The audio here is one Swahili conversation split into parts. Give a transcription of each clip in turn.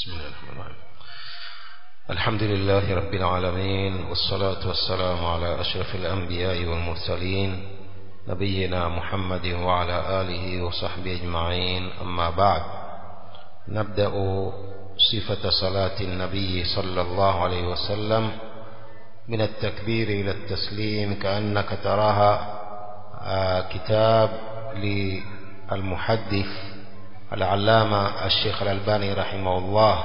بسم الله الرحمن الرحيم. الحمد لله رب العالمين، والصلاة والسلام على أشرف الأنبياء والمرسلين نبينا محمد وعلى آله وصحبه أجمعين. أما بعد، نبدأ صفة صلاة النبي صلى الله عليه وسلم من التكبير إلى التسليم كأنك تراها. كتاب للمحدث العلامة الشيخ الألباني رحمه الله.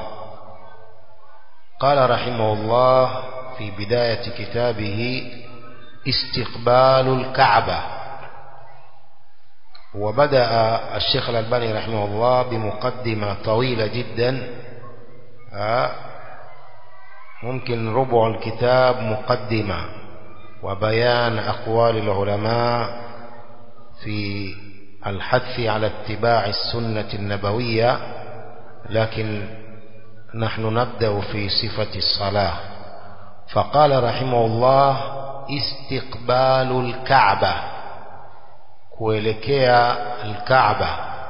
قال رحمه الله في بداية كتابه: استقبال الكعبة. وبدأ الشيخ الألباني رحمه الله بمقدمة طويلة جدا، ممكن ربع الكتاب مقدمة وبيان أقوال العلماء في الحث على اتباع السنة النبوية، لكن نحن نبدأ في صفة الصلاة. فقال رحمه الله: استقبال الكعبة، kuelekea الكعبة.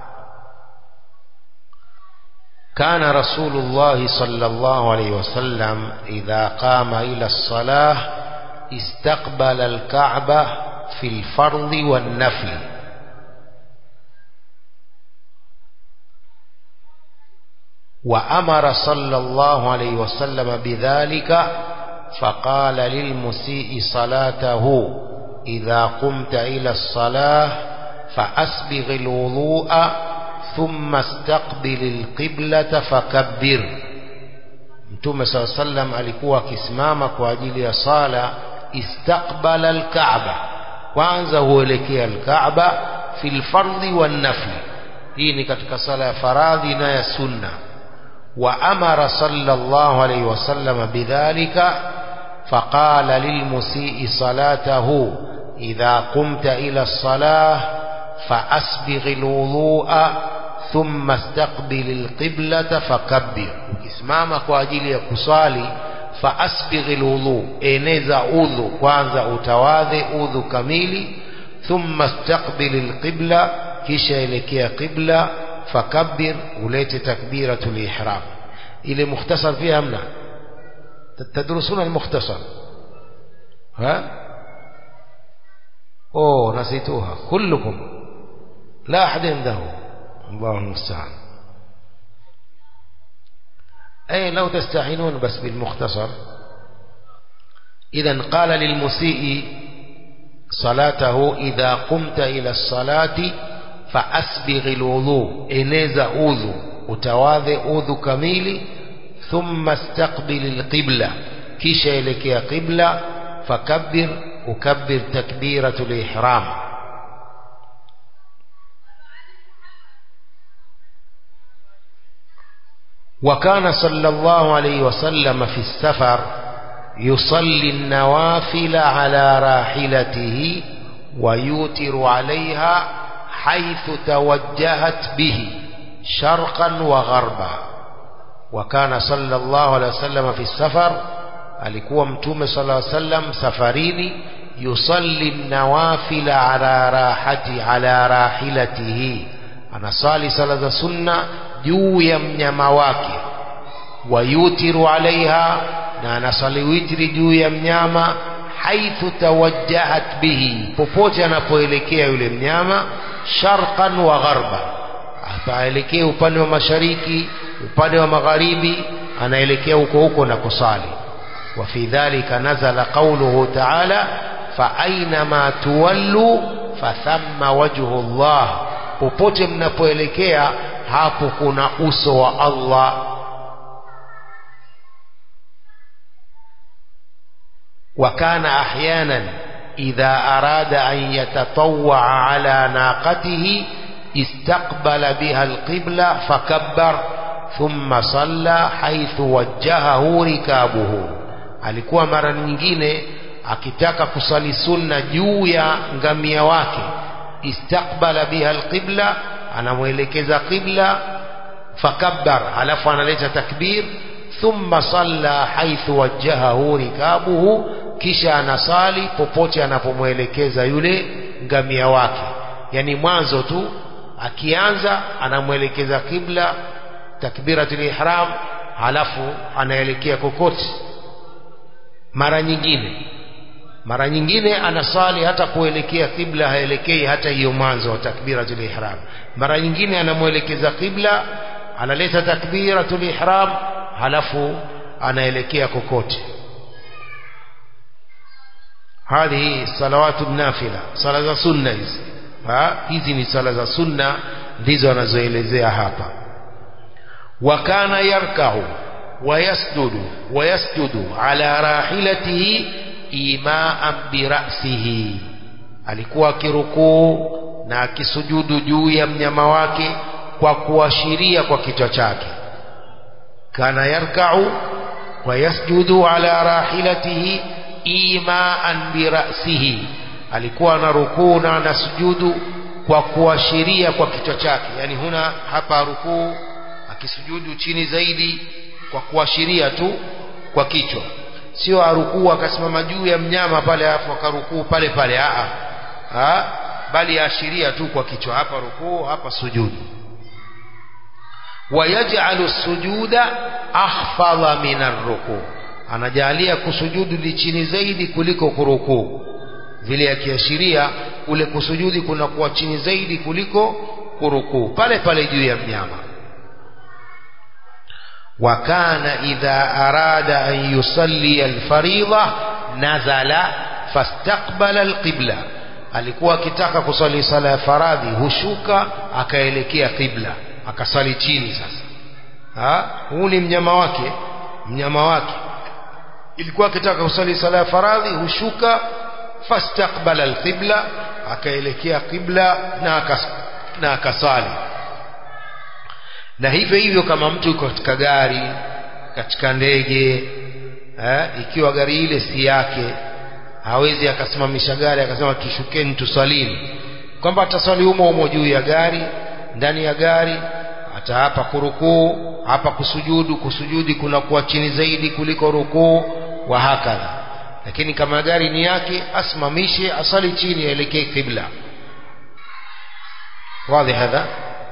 كان رسول الله صلى الله عليه وسلم إذا قام إلى الصلاة استقبل الكعبة في الفرض والنفل. وأمر صلى الله عليه وسلم بذلك، فقال للمسيء صلاته: إذا قمت إلى الصلاة فأسبغ الوضوء ثم استقبل القبلة فكبر. Mtume صلى الله عليه وسلم alikuwa akisimama kwa ajili ya sala, istaqbala al-Kaaba, kwanza huelekea al-Kaaba fil fardhi wan nafli. Hii ni katika sala ya faradhi na ya sunna. وأمر صلى الله عليه وسلم بذلك، فقال للمسيء صلاته: إذا قمت إلى الصلاة فأسبغ الوضوء ثم استقبل القبلة فكبر. ukisimama kwa ajili ya kusali, فأسبغ الوضوء, eneza udhu kwanza, utawadhe udhu kamili. ثم استقبل القبلة, kisha elekea qibla. فكبر, ulete takbiratul ihram. ile mukhtasar fiha amna tadrusuna al-mukhtasar نسيتوها كلكم، لا أحد عنده. الله المستعان. أي لو تستعينون بس بالمختصر. إذن قال للمسيء صلاته: إذا قمت إلى الصلاة فأسبغ الوضوء, eneza udhu, utawadhe udhu kamili. ثم استقبل القبلة, kisha elekea qibla. فكبر, ukabir takbiratul ihram. وكان صلى الله عليه وسلم في السفر يصلي النوافل على راحلته ويوتر عليها حيث توجهت به شرقا وغربا. وكان صلى الله عليه وسلم في السفر, alikuwa mtume صلى الله عليه وسلم safarini, yusalli nawafil ala rahilatihi, anasali sala za sunna juu ya mnyama wake. Wayutiru alaiha, na anasali witri juu ya mnyama. Haithu tawajjahat bihi, popote anapoelekea yule mnyama. Sharqan wa gharba, ataelekea upande wa mashariki, upande wa magharibi, anaelekea huko na kusali. Wa fi dhalika nazala qawluhu ta'ala: fa aynama tuwallu fathamma wajhu Allah, popote mnapoelekea hapo kuna uso wa Allah. وكان أحيانا إذا أراد أن يتطوع على ناقته استقبل بها القبلة فكبر ثم صلى حيث وجهه ركابه. alikuwa mara nyingine akitaka kusali sunna juu ya ngamia wake, istaqbala biha alqibla, anamuelekeza qibla. fakabbar, alafu analeta takbir. thumma salla haithu wajjahahu rikabuhu, kisha anasali popote anapomuelekeza yule ngamia wake. Yani mwanzo tu akianza anamuelekeza qibla, takbiratul ihram, halafu anaelekea kokote. Mara nyingine anasali hata kuelekea qibla haelekei hata hiyo mwanzo wa takbiratul ihram. Mara nyingine anamuelekeza qibla, analeta takbiratul ihram, halafu anaelekea kokote. Hadi salawatu nafila, sala za sunna hizi ni sala za sunna ndizo anazoelezea hapa. Wa kana yarka'u wa yasjudu ala rahilatihi ima'an bi ra'sihi, alikuwa akirukuu na akisujudu juu ya mnyama wake kwa kuashiria kwa kichwa chake. Kana yarka'u wa yasjudu ala rahilatihi ima'an bi ra'sihi, alikuwa na rukuu na anasujudu kwa kuashiria kwa kichwa chake. Yani huna hapa rukuu, akisujudu chini zaidi kwa kuashiria tu kwa kichwa, sio arukuu akasimama juu ya mnyama pale afu akarukuu pale pale, bali ashiria tu kwa kichwa, hapa rukuu, hapa sujudu. Wayaj'alu sujuda akhfadha min ar-rukuu, anajalia kusujudu ni chini zaidi kuliko kurukuu, vile akiashiria ule kusujudi kuna kuwa chini zaidi kuliko kurukuu, pale pale juu ya mnyama. Wa kana idha arada an yusalli al-fariidha nazala fastaqbala al-qibla, alikuwa akitaka kusali sala ya faradhi hushuka akaelekea qibla, akasali chini. Sasa huu ni mnyama wake ilikuwa akitaka kusali sala ya faradhi hushuka fastaqbala al-qibla, akaelekea qibla na akasali. Na hivyo kama mtu yuko katika gari, katika ndege, ikiwa gari ile si yake, hawezi akasimamisha gari akasema tushukeni tusalini, kwamba atasali humo juu ya gari, ndani ya gari, hata hapa kurukuu, hapa kusujudi kuna kuwa chini zaidi kuliko rukuu wa hakadha. Lakini kama gari ni yake, asimamishe asali chini aelekee qibla. wazi hadha.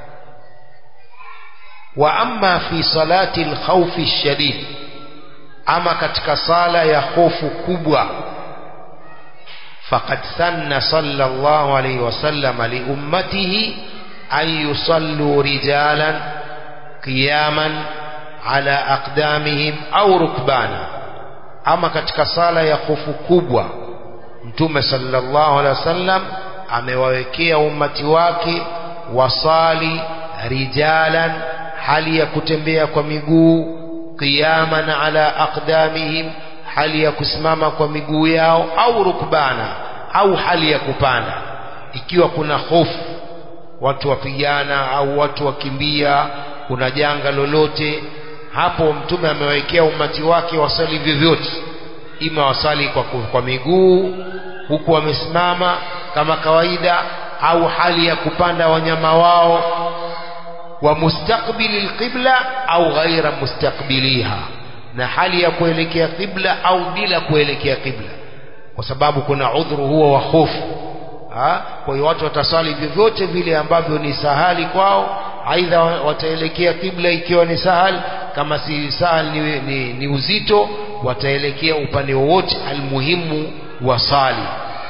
Wa amma fi salati al-khawfi ash-shadid, ama katika sala ya hofu kubwa, faqad sanna sallallahu alayhi wasallam li ummatihi an yusallu rijalan qiyaman ala aqdamihim au rukbana. Ama katika sala ya hofu kubwa, Mtume sallallahu alaihi wasallam amewawekea ummati wake wasali rijalan, hali ya kutembea kwa miguu, qiyaman ala aqdamihim, hali ya kusimama kwa miguu yao, au rukbana, au hali ya kupanda. Ikiwa kuna hofu, watu wapigana au watu wakimbia, kuna janga lolote, hapo Mtume amewekea umati wake wasali vyovyote, ima wasali kwa miguu huku wamesimama kama kawaida, au hali ya kupanda wanyama wao, wa mustaqbili alqibla au ghaira mustaqbiliha, na hali ya kuelekea qibla au bila kuelekea qibla, kwa sababu kuna udhuru huo wa hofu. Kwa hiyo watu watasali vyovyote vile ambavyo ni sahali kwao, aidha wataelekea qibla ikiwa ni sahal, kama si sahal ni uzito, wataelekea upande wowote, almuhimu wasali.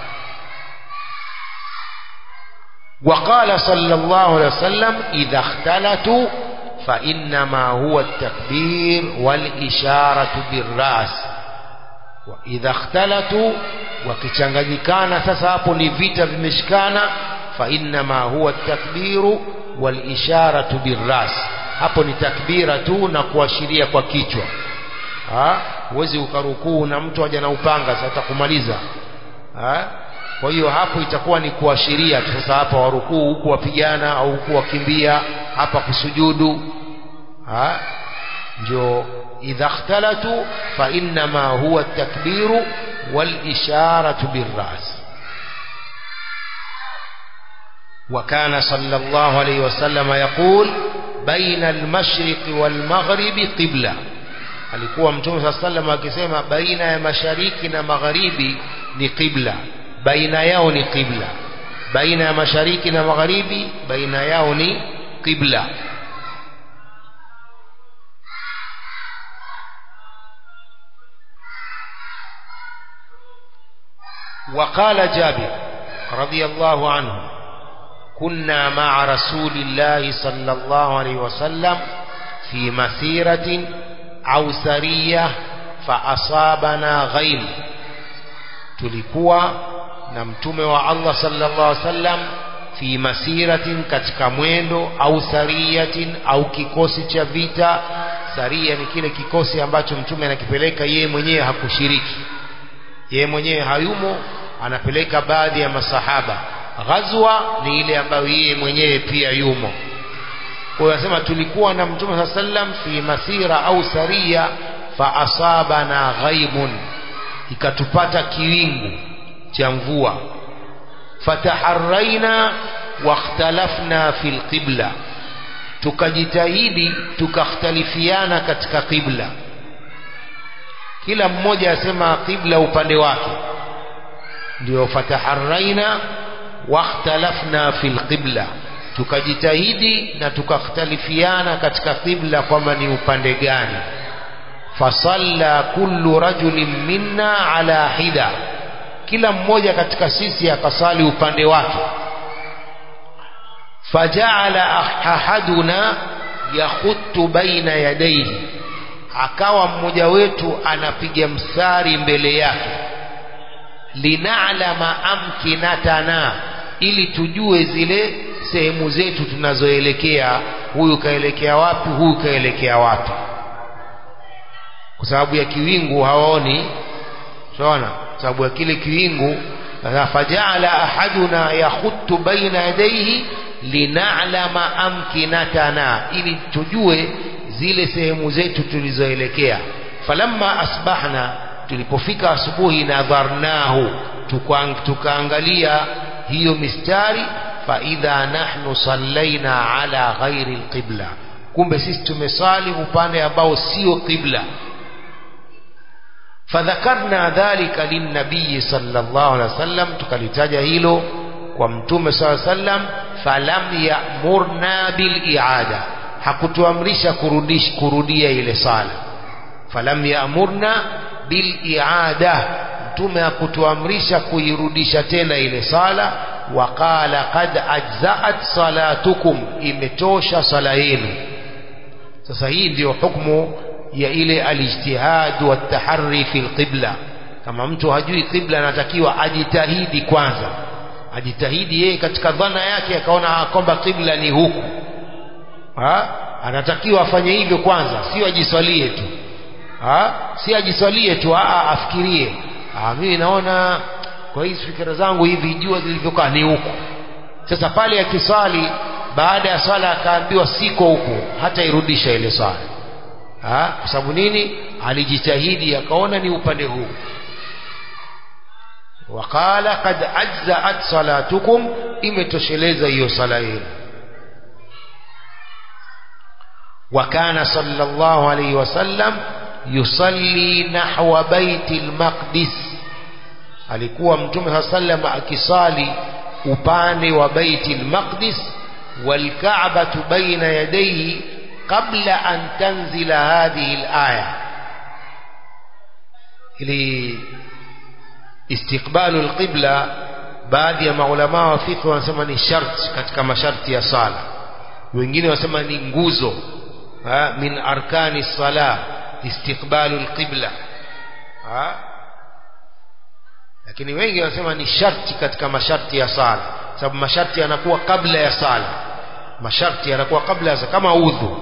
وقال صلى الله عليه وسلم إذا اختلتوا فإنما هو التكبير والإشارة بالرأس. وإذا اختلتوا وكيchanganyikana, sasa hapo ni vita vimeshikana, فإنما هو التكبير والإشارة بالرأس, hapo ni takbira tu na kuashiria kwa kichwa. Huwezi ukarukuu na mtu aje na upanga sasa kumaliza. Kwa hiyo hapo itakuwa ni kuashiria tu. Sasa hapa warukuu huku wapigana au huku wakimbia, hapa kusujudu, ndio idha ikhtalatu fa inma huwa at-takbiru wal isharatu bir-ras. Wa kana sallallahu alayhi wasallam yaqul baina al-mashriqi wal-maghribi qibla, alikuwa Mtume sallallahu alayhi wasallam akisema baina ya mashariki na magharibi ni qibla, baina yao ni qibla, baina ya mashariki na magharibi baina yao ni qibla. وقال جابر رضي الله عنه كنا مع رسول الله صلى الله عليه وسلم في مسيرة أو سرية فأصابنا غيم. tulikuwa na mtume wa Allah sallallahu alaihi wasallam fi masiratin, katika mwendo, au sariyatin, au kikosi cha vita. Saria ni kile kikosi ambacho mtume anakipeleka yeye mwenyewe, hakushiriki yeye mwenyewe, hayumo, anapeleka baadhi ya masahaba. Ghazwa ni ile ambayo yeye mwenyewe pia yumo. Kwa hiyo anasema tulikuwa na mtume sallallahu alaihi wasallam fi masira au saria fa asabana ghaimun, ikatupata kiwingu cha mvua. Fataharraina wakhtalafna fil qibla, tukajitahidi tukakhtalifiana katika qibla, kila mmoja asema qibla upande wake. Ndio fataharraina wakhtalafna fil qibla, tukajitahidi na tukakhtalifiana katika qibla kwamba ni upande gani. Fasalla kullu rajulin minna ala hida, kila mmoja katika sisi akasali upande wake. Faja'ala ahaduna yakhuttu baina yadayhi, akawa mmoja wetu anapiga mstari mbele yake. Lina'lama amkinatana, ili tujue zile sehemu zetu tunazoelekea, huyu kaelekea wapi, huyu kaelekea wapi. Kwa sababu ya kiwingu hawaoni, unaona, sababu ya kile kiwingu. Faja'ala ahaduna yakhuttu baina yadayhi lina'lama amkinatana, ili tujue zile sehemu zetu tulizoelekea. Falamma asbahna, tulipofika asubuhi, nadharnahu, tukaangalia hiyo mistari. Fa idha nahnu sallaina ala ghairi alqibla, kumbe sisi tumesali upande ambao sio qibla. Fadhakarna dhalika linnabii sallallahu alaihi wasallam, tukalitaja hilo kwa mtume sallallahu alaihi wasallam. Falam ya'murna bil i'ada, hakutuamrisha kurudia ile sala. Falam ya'murna bil i'ada, mtume hakutuamrisha kuirudisha tena ile sala. Waqala qad ajza'at salatukum, imetosha sala yenu. Sasa hii ndio hukumu ya ile alijtihad wa taharri fil qibla. Kama mtu hajui qibla, anatakiwa ajitahidi kwanza, ajitahidi yeye katika dhana yake, akaona kwamba qibla ni huku, anatakiwa afanye hivyo kwanza, sio ajiswalie tu. Si ajiswalie tu, afikirie, mimi naona kwa hizi fikra zangu hivi, jua zilivyokaa ni huku. Sasa pale akiswali, baada ya swala akaambiwa siko huku, hata irudisha ile swala. Kwa sababu nini? Alijitahidi akaona ni upande huu. Waqala qad ajza'at salatukum, imetosheleza hiyo sala yenu. Wa kana sallallahu alayhi wasallam yusalli nahwa baitil maqdis, alikuwa mtume sallallahu akisali upande wa baitil maqdis. Wal ka'batu baina yadayhi qabla an tanzila hadhihi al-aya. Ili istiqbalu al-qibla, baadhi ya maulama wa fiqh wanasema ni sharti katika masharti ya sala, wengine wanasema ni nguzo min arkani salah istiqbalu al-qibla, lakini wengi wanasema ni sharti katika masharti ya sala, sababu masharti yanakuwa kabla ya sala, masharti yanakuwa kabla ya sala. Kama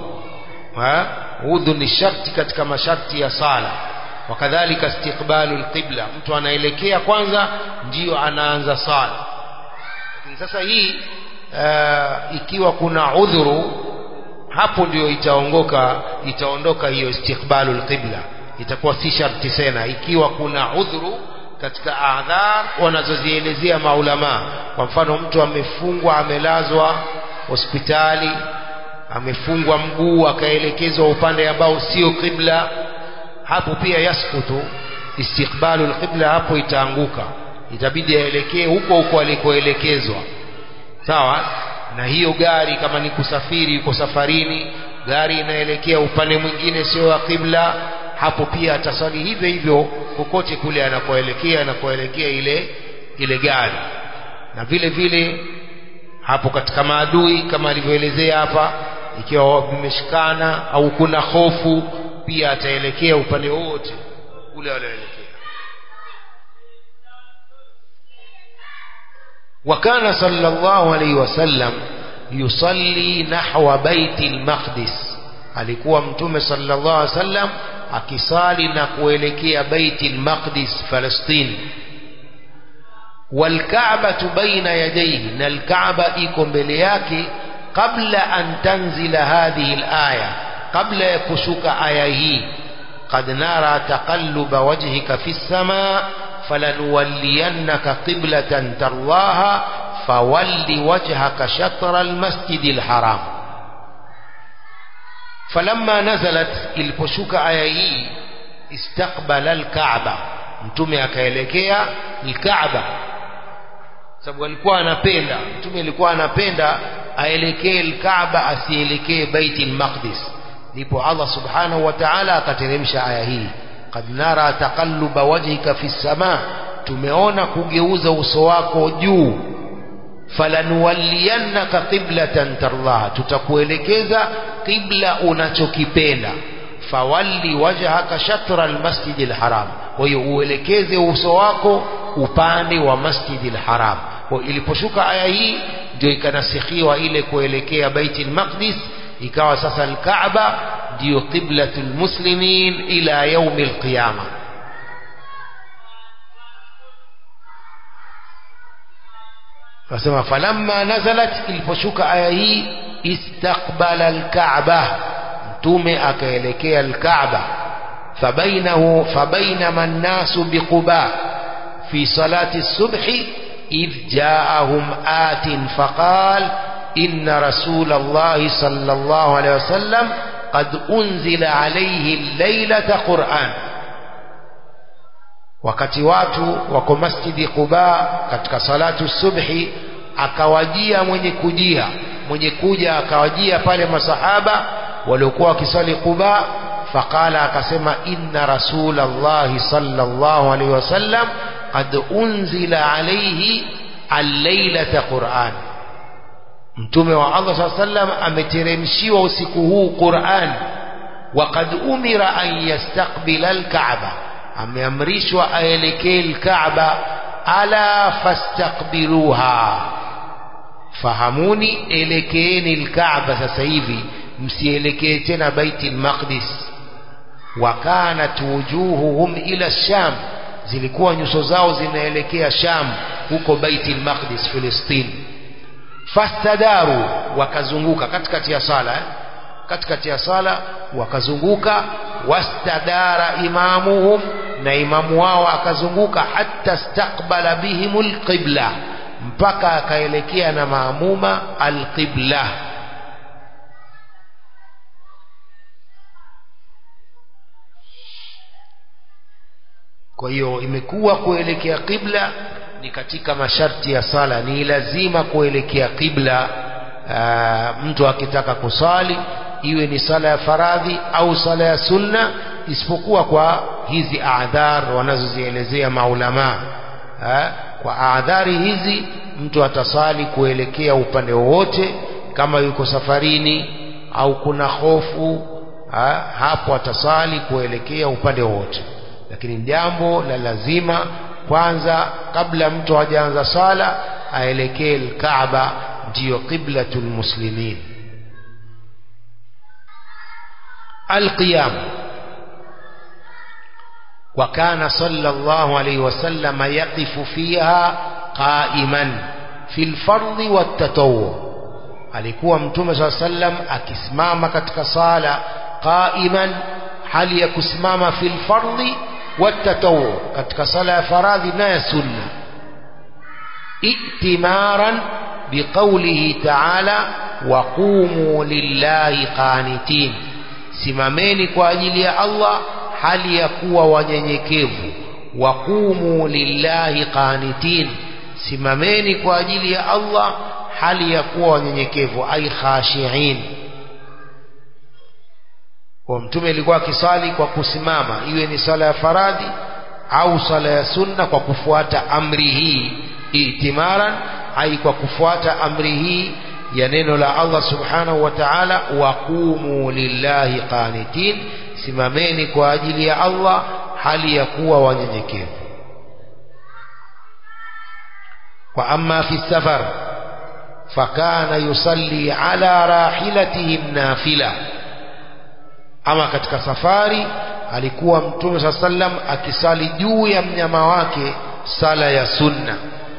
udhu ni sharti katika masharti ya sala. Wakadhalika istiqbalu alqibla, mtu anaelekea kwanza ndio anaanza sala. Lakini sasa hii ikiwa kuna udhuru, hapo ndio itaondoka hiyo istiqbalu alqibla, itakuwa si sharti tena ikiwa kuna udhuru katika adhar wanazozielezea maulama. Kwa mfano, mtu amefungwa, amelazwa hospitali, amefungwa mguu, akaelekezwa upande ambao sio qibla, hapo pia yaskutu istiqbalu alqibla, hapo itaanguka, itabidi aelekee huko huko alikoelekezwa. Sawa na hiyo gari, kama ni kusafiri, yuko safarini, gari inaelekea upande mwingine sio wa qibla, hapo pia atasali hivyo hivyo kokote kule anakoelekea ile ile gari. Na vile vile hapo katika maadui kama alivyoelezea hapa, ikiwa vimeshikana au kuna hofu, pia ataelekea upande wote ule alioelekea. وكان صلى الله عليه وسلم يصلي نحو بيت المقدس. alikuwa mtume sallallahu alaihi wasallam akisali na kuelekea Bait al-Maqdis Palestine. والكعبة بين يديه, na al-Kaaba iko mbele yake. kabla an tanzila hadhihi al-aya, kabla ya kushuka aya hii, qad nara taqalluba wajhika fi as-samaa falanuwalliyannaka qiblatan tardaha fawalli wajhaka shatra al-masjid al-haram. falamma nazalat, iliposhuka aya hii, istaqbala al-Kaaba, mtume akaelekea al-Kaaba, sababu alikuwa anapenda, mtume alikuwa anapenda aelekee al-Kaaba asielekee Bait al-Maqdis. Ndipo Allah subhanahu wa ta'ala akateremsha aya hii, qad nara taqalluba wajhika fi as-samaa, tumeona kugeuza uso wako juu, falanuwalliyannaka qiblatan tardaha, tutakuelekeza qibla unachokipenda, fawalli wajhaka shatra al-masjid al-haram, kwa hiyo uelekeze uso wako upande wa Masjid al-Haram. Kwa iliposhuka aya hii ndio ikanasikhiwa ile kuelekea Bait al-Maqdis, ikawa sasa al-Kaaba ndio qiblatul muslimin ila yaum al-qiyama. Fasema falamma nazalat, iliposhuka aya hii, istaqbala al-Kaaba, mtume akaelekea al-Kaaba. فبينما الناس بقباء في صلاة الصبح إذ جاءهم آت فقال إن رسول الله صلى الله عليه وسلم قد أنزل عليه الليلة قرآن. wakati watu wako masjidi Quba katika salatu subhi, akawajia mwenye kuja akawajia pale masahaba waliokuwa wakisali Quba. faqala, akasema, inna rasulallahi sallallahu alaihi wasallam qad unzila alayhi al-lailata Qur'an, mtume wa Allah sallallahu alaihi wasallam ameteremshiwa usiku huu Qur'an. wa qad umira an yastaqbila al-Kaaba, ameamrishwa aelekee al-Kaaba. ala fastaqbiluha, fahamuni, elekeeni al-Kaaba sasa hivi, msielekee tena Bait al-Maqdis. wa kanat wujuhuhum ila Sham, zilikuwa nyuso zao zinaelekea Sham, huko Bait al-Maqdis Palestine. fastadaru, wakazunguka katikati ya sala wakazunguka. wastadara imamuhum, na imamu wao akazunguka. hatta istaqbala bihimul qibla, mpaka akaelekea na maamuma al-qibla. Kwa hiyo imekuwa kuelekea qibla ni katika masharti ya sala, ni lazima kuelekea qibla. Mtu akitaka kusali, iwe ni sala ya faradhi au sala ya sunna, isipokuwa kwa hizi adhar wanazozielezea maulama. Kwa adhari hizi mtu atasali kuelekea upande wowote, kama yuko safarini au kuna hofu, hapo atasali kuelekea upande wowote. Lakini jambo la lazima kwanza, kabla mtu hajaanza sala, aelekee al-Kaaba, ndiyo qiblatul muslimin. القيام. وكان صلى الله عليه وسلم يقف فيها قائما في الفرض والتطوع. alikuwa mtume صلى الله عليه وسلم akisimama katika sala qaiman, hali ya kusimama fil fardhi والتطوع, katika sala ya faradhi na ya sunna. ائتمارا بقوله تعالى وقوموا لله قانتين, simameni kwa ajili ya Allah hali ya kuwa wanyenyekevu. waqumu lillahi qanitin, simameni kwa ajili ya Allah hali ya kuwa wanyenyekevu, ay khashi'in. Kwa mtume alikuwa akisali kwa kusimama, iwe ni sala ya faradhi au sala ya sunna kwa kufuata amri hii itimaran, ai kwa kufuata amri hii ya neno la Allah subhanahu wa ta'ala, waqumu lillahi qanitin, simameni kwa ajili ya Allah hali ya kuwa wanyenyekevu. Wa amma fi safar fakana yusalli ala rahilatihim nafila, ama katika safari alikuwa Mtume sallallahu alayhi wasallam akisali juu ya mnyama wake sala ya sunna.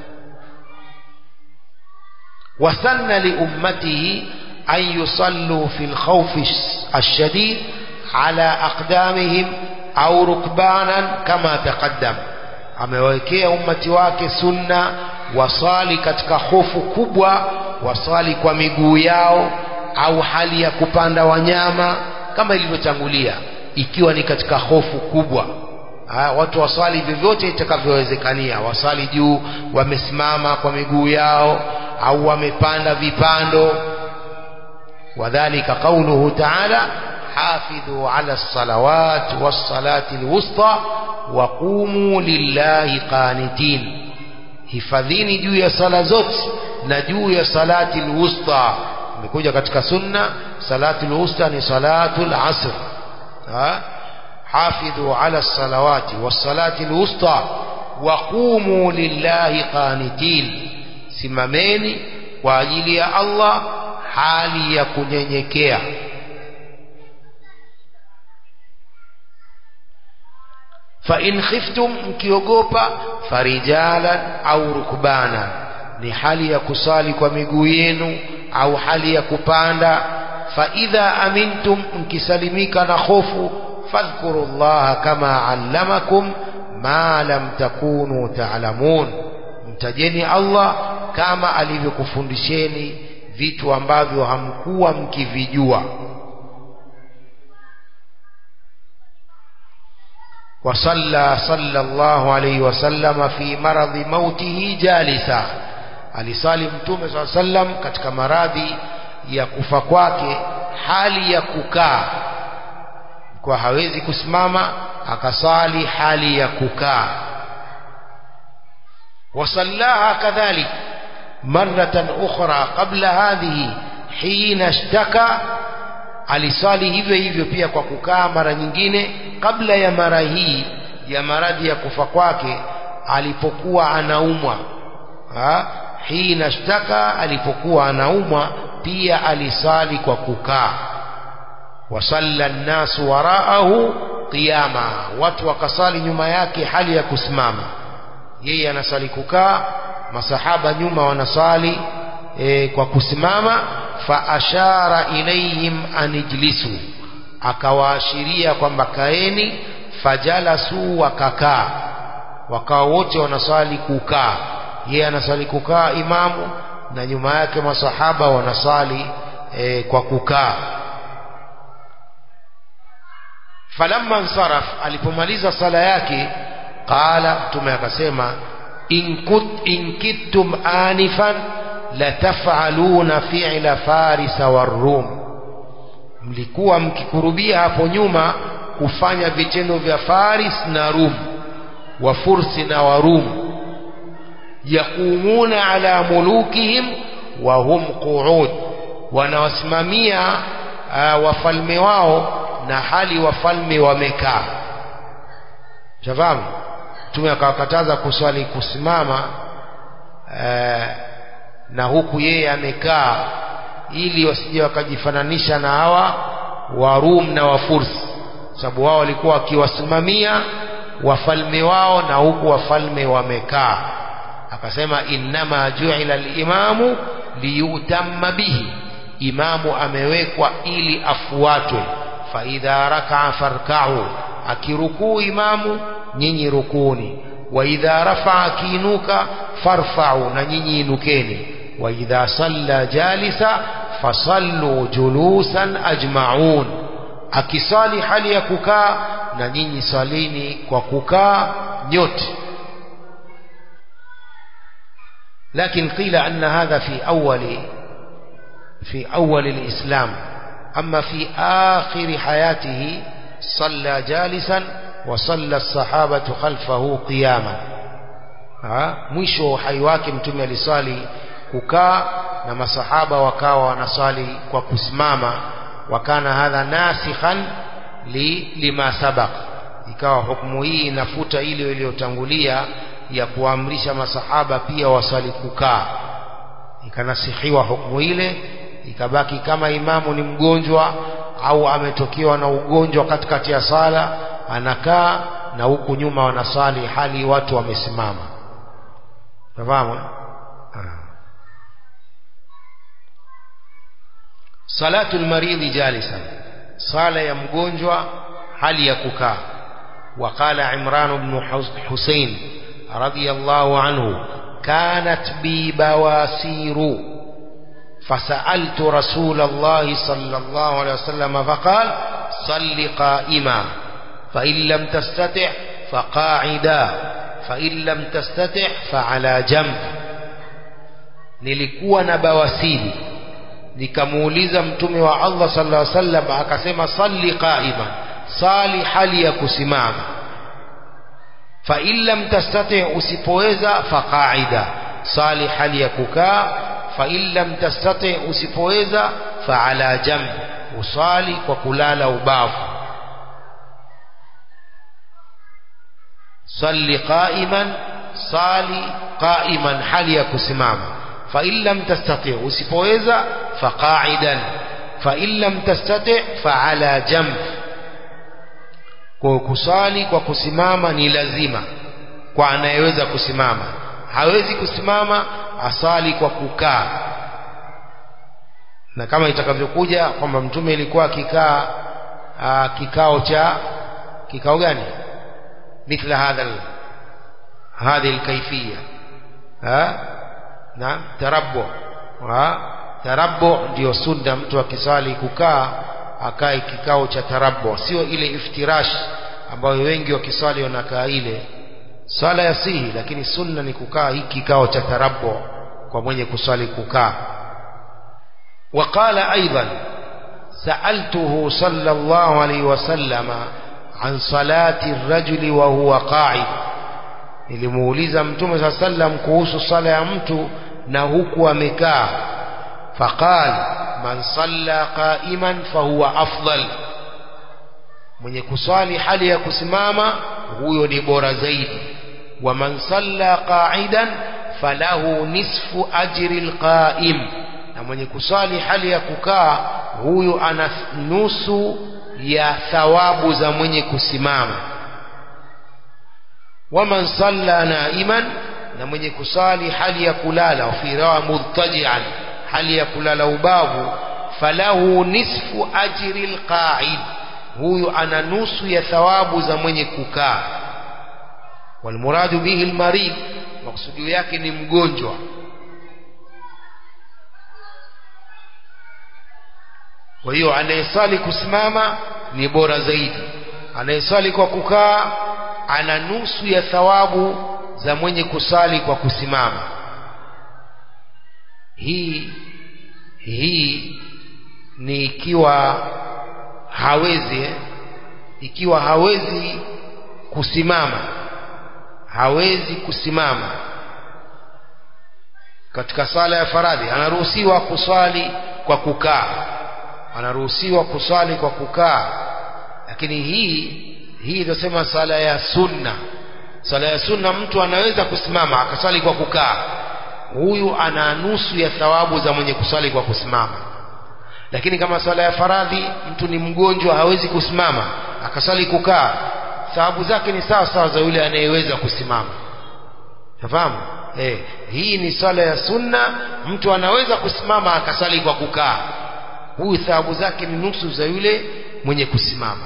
wasanna li ummatihi an yusallu fi al-khawf ash-shadid ala aqdamihim au rukbanan kama taqaddam, amewekea ummati wake sunna wasali katika hofu kubwa, wasali kwa miguu yao au hali ya kupanda wanyama kama ilivyotangulia, ikiwa ni katika hofu kubwa. Watu wasali vyovyote itakavyowezekania, wasali juu wamesimama kwa miguu yao au wamepanda vipando. wadhālika qawluhu ta'ala hafidhu 'ala as-salawati was-salati al-wusta wa qumu lillahi qanitin, hifadhini juu ya sala zote na juu ya salati al-wusta. imekuja katika sunna salati al-wusta ni salatu al-asr. hafidhu 'ala as-salawati was-salati al-wusta wa qumu lillahi qanitin, simameni kwa ajili ya Allah hali ya kunyenyekea. fa in khiftum, mkiogopa, farijalan au rukbana, ni hali ya kusali kwa miguu yenu au hali ya kupanda. fa idha amintum, mkisalimika na hofu, fadhkurullaha kama allamakum ma lam takunu ta'lamun, mtajeni Allah kama alivyokufundisheni vitu ambavyo hamkuwa mkivijua. wasalla sallallahu alayhi wasallam fi maradhi mautihi jalisa, alisali Mtume sallallahu alayhi wasallam katika maradhi ya kufa kwake hali ya kukaa, kwa hawezi kusimama, akasali hali ya kukaa. wasallaha kadhalik maratan ukhra qabla hadhihi hina ishtaka, alisali hivyo hivyo pia kwa kukaa mara nyingine kabla ya mara hii ya maradhi ya kufa kwake, alipokuwa anaumwa. hina ishtaka, alipokuwa anaumwa pia alisali kwa kukaa. wasalla an-nasu wara'ahu qiyama, watu wakasali nyuma yake hali ya kusimama, yeye anasali kukaa, masahaba nyuma wanasali kwa kusimama. fa ashara ilayhim an ijlisu, akawaashiria kwamba kaeni. fajalasu, wakakaa, wakawa wote wanasali kukaa, yeye anasali kukaa imamu, na nyuma yake masahaba wanasali kwa kukaa. falamma ansaraf, alipomaliza sala yake, qala, Mtume akasema, in kittum anifan la taf'aluna fi'la farisa war-rum, mlikuwa mkikurubia hapo nyuma kufanya vitendo vya Faris na Rum, wa Fursi na Warum. yaqumuna ala mulukihim wa hum qu'ud, wanawasimamia wafalme wao na hali wafalme wamekaa. Shafahamu, Mtume akawakataza kuswali kusimama na huku yeye amekaa, ili wasije wakajifananisha na hawa Warum na Wafursi, sababu wao walikuwa wakiwasimamia wafalme wao na huku wafalme wamekaa. Akasema innama ju'ila al-imamu liyutamma bihi, imamu amewekwa ili afuatwe. fa idha raka'a farka'u, akirukuu imamu nyinyi rukuni. wa idha rafa'a kinuka farfa'u, na nyinyi inukeni. wa idha salla jalisa fasallu julusan ajma'un, akisali hali ya kukaa na nyinyi salini kwa kukaa nyote. لكن قيل أن هذا في أول الإسلام، أما في آخر حياته صلى جالسا وصلى الصحابة خلفه قياما. mwisho uhai wake mtume alisali kukaa na masahaba wakawa wanasali kwa kusimama. wakana hadha nasikhan lima sabaq, ikawa hukumu hii inafuta ile iliyotangulia ya kuamrisha masahaba pia wasali kukaa. Ikanasihiwa hukumu ile, ikabaki kama imamu ni mgonjwa au ametokewa na ugonjwa katikati ya sala, anakaa na huku nyuma wanasali hali watu wamesimama. Fahamu? Salatul maridhi jalisan, sala ya mgonjwa hali ya kukaa. وقال عمران بن حسين رضي الله عنه كانت بي بواسير فسألت رسول الله صلى الله عليه وسلم فقال صل قائما فإن لم تستطع فقاعدا فإن لم تستطع فعلى جنب. nilikuwa na bawasiri, nikamuuliza mtume wa Allah sallallahu alaihi wasallam, akasema salli qaima, sali hali ya kusimama. fa in lam tastati, usipoweza, faqaida, sali hali ya kukaa. fa in lam tastati, usipoweza, fa ala jamb, usali kwa kulala ubavu. salli qaiman, sali qaiman hali ya kusimama. fa in lam tastati, usipoweza, faqaidan. fa in lam tastati, fa ala jamb. Kwa kusali kwa kusimama ni lazima kwa anayeweza kusimama. Hawezi kusimama, asali kwa kukaa. Na kama itakavyokuja kwamba mtume ilikuwa akikaa kikao gani mithla hadhi alkayfiyya na tarabbu ndio sunna, mtu akisali kukaa akae kikao cha tarabbu, sio ile iftirash ambayo wengi wakisali wanakaa ile. Sala ya sihi, lakini sunna ni kukaa hiki kikao cha tarabbu kwa mwenye kusali kukaa. وقال أيضا سألته صلى الله عليه وسلم عن صلاة الرجل وهو قاعد, nilimuuliza mtume صلى الله عليه وسلم kuhusu sala ya mtu na huku amekaa. فقال من صلى قائما فهو أفضل, mwenye kusali hali ya kusimama huyo ni bora zaidi. ومن صلى قاعدا فله نصف أجر القائم, na mwenye kusali hali ya kukaa huyo ana nusu ya thawabu za mwenye kusimama. ومن صلى نائما, na mwenye kusali hali ya kulala, fi rawa mudtaji'an, hali ya kulala ubavu, falahu nisfu ajri alqa'id, huyo ana nusu ya thawabu za mwenye kukaa. Walmuradu bihi almarid, maksudi yake ni mgonjwa. Kwa hiyo anayesali kusimama ni bora zaidi, anayesali kwa kukaa ana nusu ya thawabu za mwenye kusali kwa kusimama. Hii ni ikiwa hawezi kusimama katika sala ya faradhi, anaruhusiwa kusali kwa kukaa, lakini hii tunasema sala ya sunna. Sala ya sunna mtu anaweza kusimama akasali kwa kukaa, huyu ana nusu ya thawabu za mwenye kusali kwa kusimama. Lakini kama sala ya faradhi mtu ni mgonjwa, hawezi kusimama akasali kukaa, thawabu zake ni sawa sawa za yule anayeweza kusimama. Fahamu? Hii ni sala ya sunna, mtu anaweza kusimama akasali kwa kukaa, huyu thawabu zake ni nusu za yule mwenye kusimama.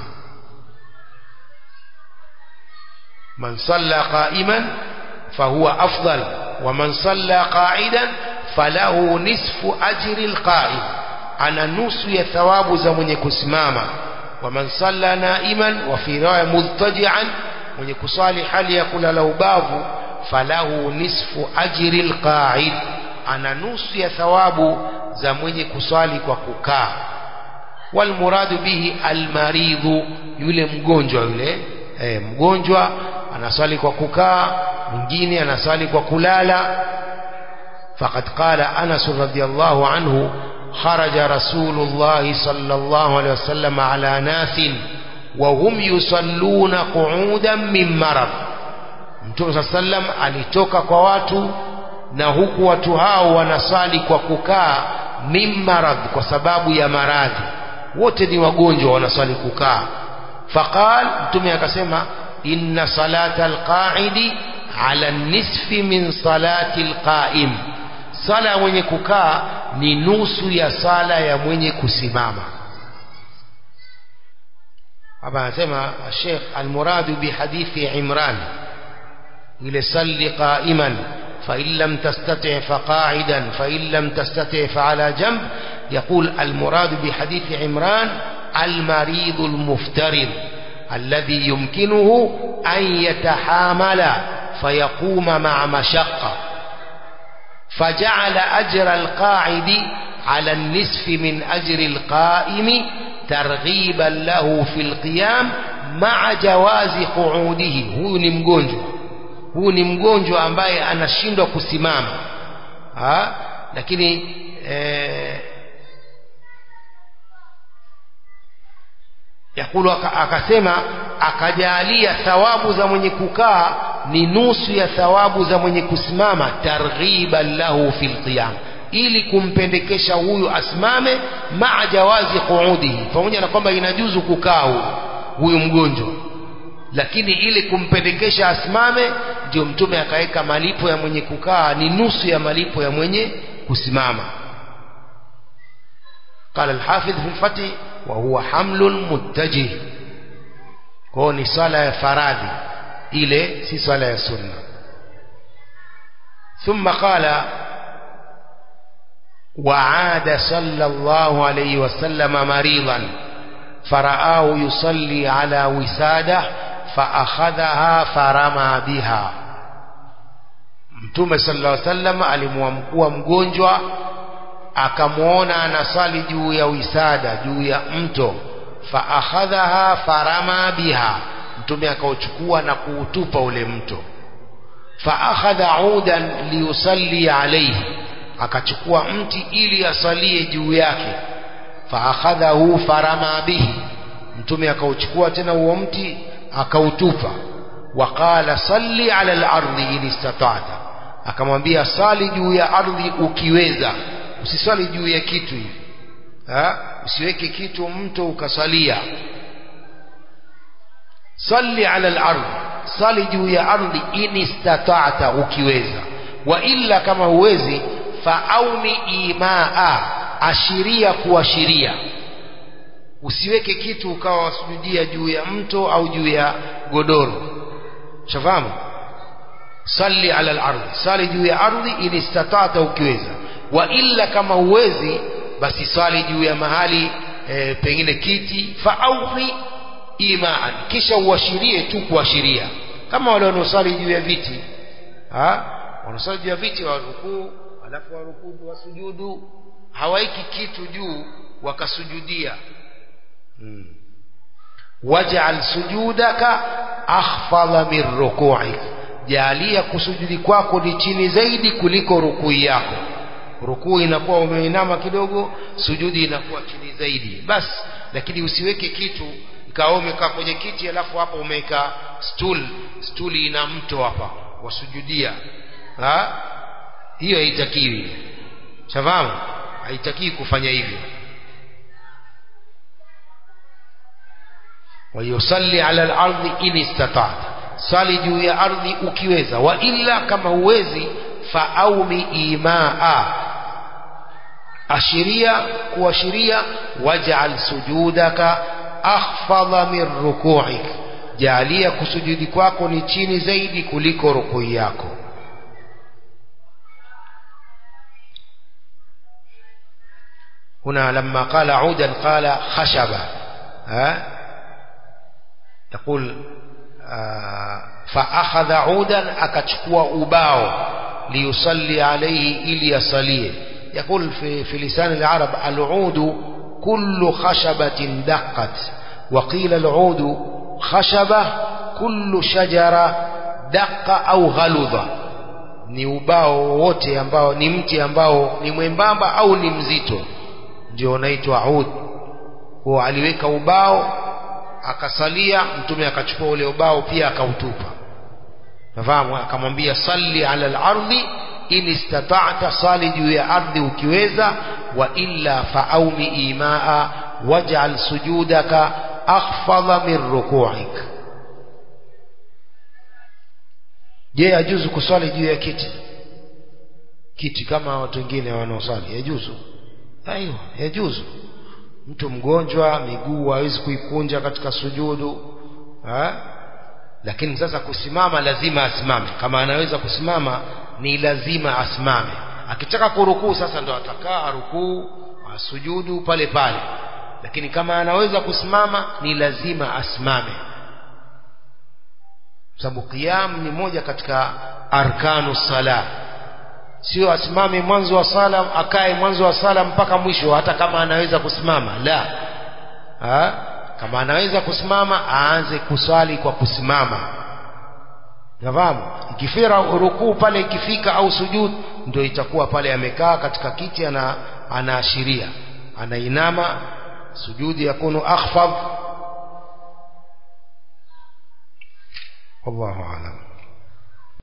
Man salla qa'iman fahuwa afdal wa man salla qa'idan falahu nisfu ajri alqa'id, ana nusu ya thawabu za mwenye kusimama. Wa man salla na'iman wa fi riwaya mudtaji'an, mwenye kusali hali ya kulala ubavu, falahu nisfu ajri alqa'id, ana nusu ya thawabu za mwenye kusali kwa kukaa. Walmuradu bihi almaridhu, yule mgonjwa yule mgonjwa anasali kwa kukaa, mwingine anasali kwa kulala. Faqad qala Anas radhiyallahu anhu kharaja Rasulullah sallallahu alaihi wasallam ala nasin wa hum yusalluna qu'udan min marad. Mtume sallam alitoka kwa watu na huku watu hao wanasali kwa kukaa, min marad, kwa sababu ya maradhi. Wote ni wagonjwa wanasali kukaa. Faqal, Mtume akasema, inna salata alqa'idi ala nisfi min salati alqa'im, sala ya mwenye kukaa ni nusu ya sala ya mwenye kusimama. Hapa anasema Sheikh, almuradu bihadithi Imran ile salli qa'iman fa in lam tastati' fa qa'idan fa in lam tastati' fa ala janb. يقول المراد بحديث عمران المريض المفترض الذي يمكنه أن يتحامل فيقوم مع مشقة، فجعل أجر القاعد على النصف من أجر القائم ترغيبا له في القيام مع جواز قعوده. huu ni mgonjwa ambaye anashindwa kusimama, lakini yakulu akasema, akajalia thawabu za mwenye kukaa ni nusu ya thawabu za mwenye kusimama, targhiban lahu fil qiyam, ili kumpendekesha huyu asimame, maa jawazi qu'udihi, pamoja na kwamba inajuzu kukaa huyu mgonjwa, lakini ili kumpendekesha asimame, ndio Mtume akaweka malipo ya mwenye kukaa ni nusu ya malipo ya mwenye kusimama. قال الحافظ في الفتح وهو حمل متجه، kwa ni sala ya faradhi ile, si sala ya sunna. ثم قال وعاد صلى الله عليه وسلم مريضا فرآه يصلي على وسادة فأخذها فرمى بها. Mtume sallallahu alaihi wasallam alimwamkua mgonjwa, akamuona anasali juu ya wisada, juu ya mto. Fa akhadhaha farama biha, Mtume akauchukua na kuutupa ule mto. Fa akhadha udan liyusalli alayhi, akachukua mti ili asalie juu yake. Fa akhadhahu farama bihi, Mtume akauchukua tena huo mti akautupa. Waqala salli ala al-ardi in istata'ta, akamwambia sali juu ya ardhi ukiweza, usisali juu ya kitu hivi, usiweke kitu mto ukasalia. Salli ala al-ardh, sali juu ya ardhi, in istata'ta, ukiweza. Wa illa, kama huwezi, fa aumi imaa, ashiria, kuashiria. Usiweke kitu ukawa wasujudia juu ya mto au juu ya godoro. Shafahamu? Salli ala al-ardh, sali juu ya ardhi, in istata'ta, ukiweza. Wa illa, kama huwezi, basi sali juu ya mahali pengine kiti. Fa aumi imaan, kisha uashirie tu, kuashiria, kama wale wanaosali juu ya viti. Wanasali juu ya viti wa rukuu, alafu wa rukuu wa sujudu, hawaiki kitu juu wakasujudia. Waj'al sujudaka akhfadha min ruku'ik, jalia kusujudi kwako ni chini zaidi kuliko rukuu yako. Rukuu inakuwa umeinama kidogo, sujudi inakuwa chini zaidi basi. Lakini usiweke kitu ikawa umekaa kwenye kiti alafu hapa umeweka stuli ina mto hapa wasujudia, hiyo haitakiwi. Shafahamu? Haitakiwi kufanya hivyo. ويصلي على الأرض إن استطعت, sali juu ya ardhi ukiweza. Wa illa, kama huwezi, fa aumi imaa, ashiria, kuashiria. Waj'al sujudaka akhfadha min ruku'ik, jalia kusujudi kwako ni chini zaidi kuliko rukuu yako. هنا لما قال عودا قال خشبة، يقول فأخذ عودا، akachukua ubao, ليصلي عليه, ili yasalie. يقول في لسان العرب العود كل خشبة دقت، وقيل العود خشبة kullu shajara daqqa au ghaludha, ni ubao wote ambao ni mti ambao ni mwembamba au ni mzito, ndio unaitwa ud. Kwa aliweka ubao akasalia, mtume akachukua ule ubao pia akautupa. Nafahamu, akamwambia salli ala al-ardhi in istata'ta, sali juu ya ardhi ukiweza, wa illa fa'aumi imaa waj'al sujudaka akhfadha min ruku'ik. Je, yajuzu kuswali juu ya kiti kama watu wengine wanaosali? Yajuzu. Aiyo, yajuzu. Mtu mgonjwa miguu hawezi kuikunja katika sujudu, lakini sasa kusimama lazima asimame. Kama anaweza kusimama ni lazima asimame. Akitaka kurukuu sasa ndo atakaa rukuu, asujudu pale pale, lakini kama anaweza kusimama ni lazima asimame, sababu qiyam ni moja katika arkanu salah. Sio asimame mwanzo wa sala akae mwanzo wa sala mpaka mwisho hata kama anaweza kusimama, la. Kama anaweza kusimama aanze kuswali kwa kusimama. Nafahamu, ikifira rukuu pale ikifika au sujud ndio itakuwa pale amekaa katika kiti, anaashiria anainama, sujudi yakunu akhfad. Wallahu a'lam.